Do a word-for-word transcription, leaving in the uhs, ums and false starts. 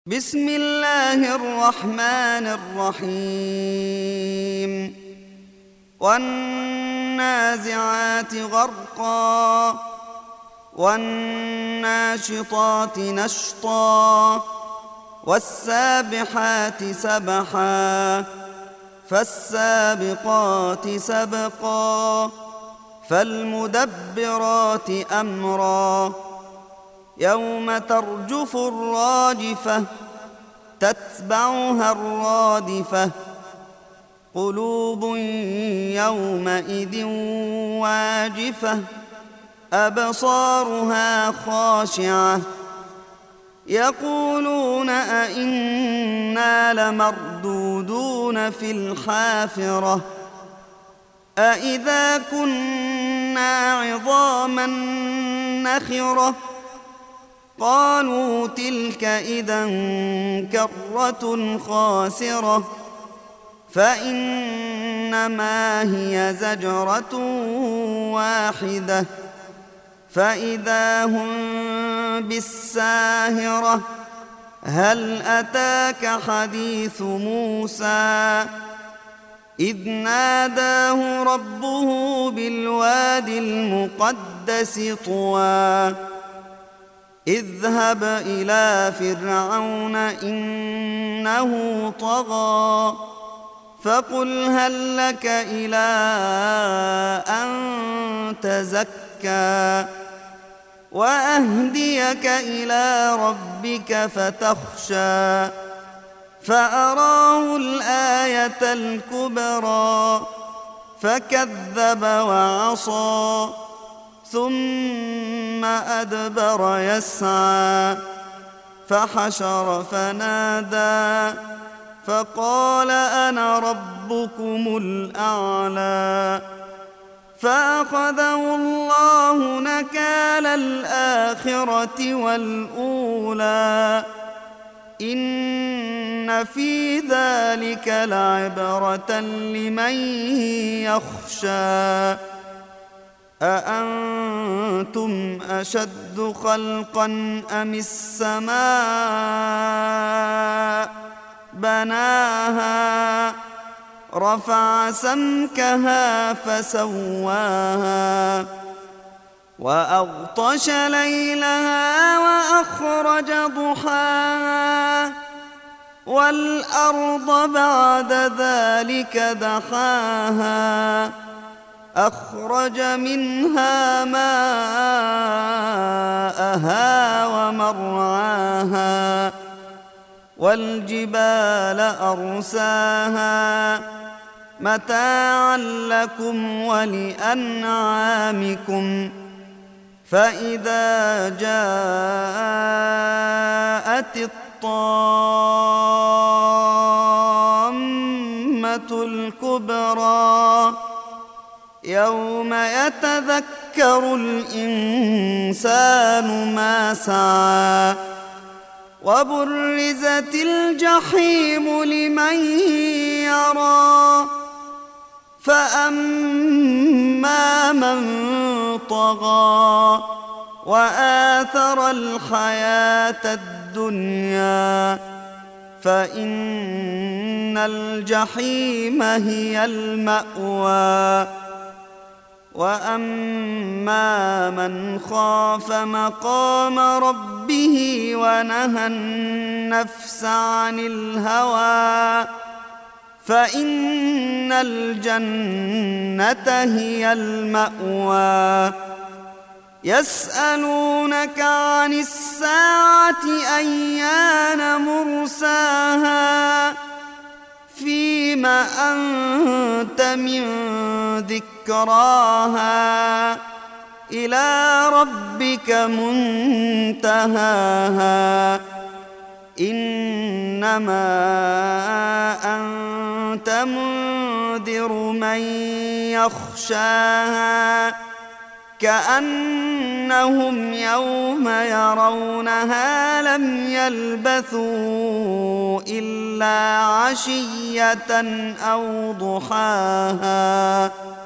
بسم الله الرحمن الرحيم والنازعات غرقا والناشطات نشطا والسابحات سبحا فالسابقات سبقا فالمدبرات أمرا يوم ترجف الراجفة تتبعها الرادفة قلوب يومئذ واجفة أبصارها خاشعة يقولون أئنا لمردودون في الحافرة أئذا كنا عظاما نخرة قالوا تلك إذا كرة خاسرة فإنما هي زجرة واحدة فإذا هم بالساهرة هل أتاك حديث موسى إذ ناداه ربه بالواد المقدس طوى اذهب إلى فرعون إنه طغى فقل هل لك إلى أن تزكى وأهديك إلى ربك فتخشى فأراه الآية الكبرى فكذب وعصى ثم أدبر يسعى فحشر فنادى فقال أنا ربكم الأعلى فأخذه الله نكال الآخرة والأولى إن في ذلك لعبرة لمن يخشى أأنتم أشد خلقا أم السماء بناها رفع سمكها فسواها وأغطش ليلها وأخرج ضحاها والأرض بعد ذلك دحاها أخرج منها ماءها ومرعاها والجبال أرساها متاعا لكم ولأنعامكم فإذا جاءت الطامة الكبرى يوم يتذكر الإنسان ما سعى وبرزت الجحيم لمن يرى فأما من طغى وآثر الحياة الدنيا فإن الجحيم هي المأوى وأما من خاف مقام ربه ونهى النفس عن الهوى فإن الجنة هي المأوى يسألونك عن الساعة أيان مرساها فيم أنت من ذكراها إلى ربك منتهاها إنما أنت منذر من يخشاها كأنهم يوم يرونها لم يلبثوا إلا عشية أو ضحاها.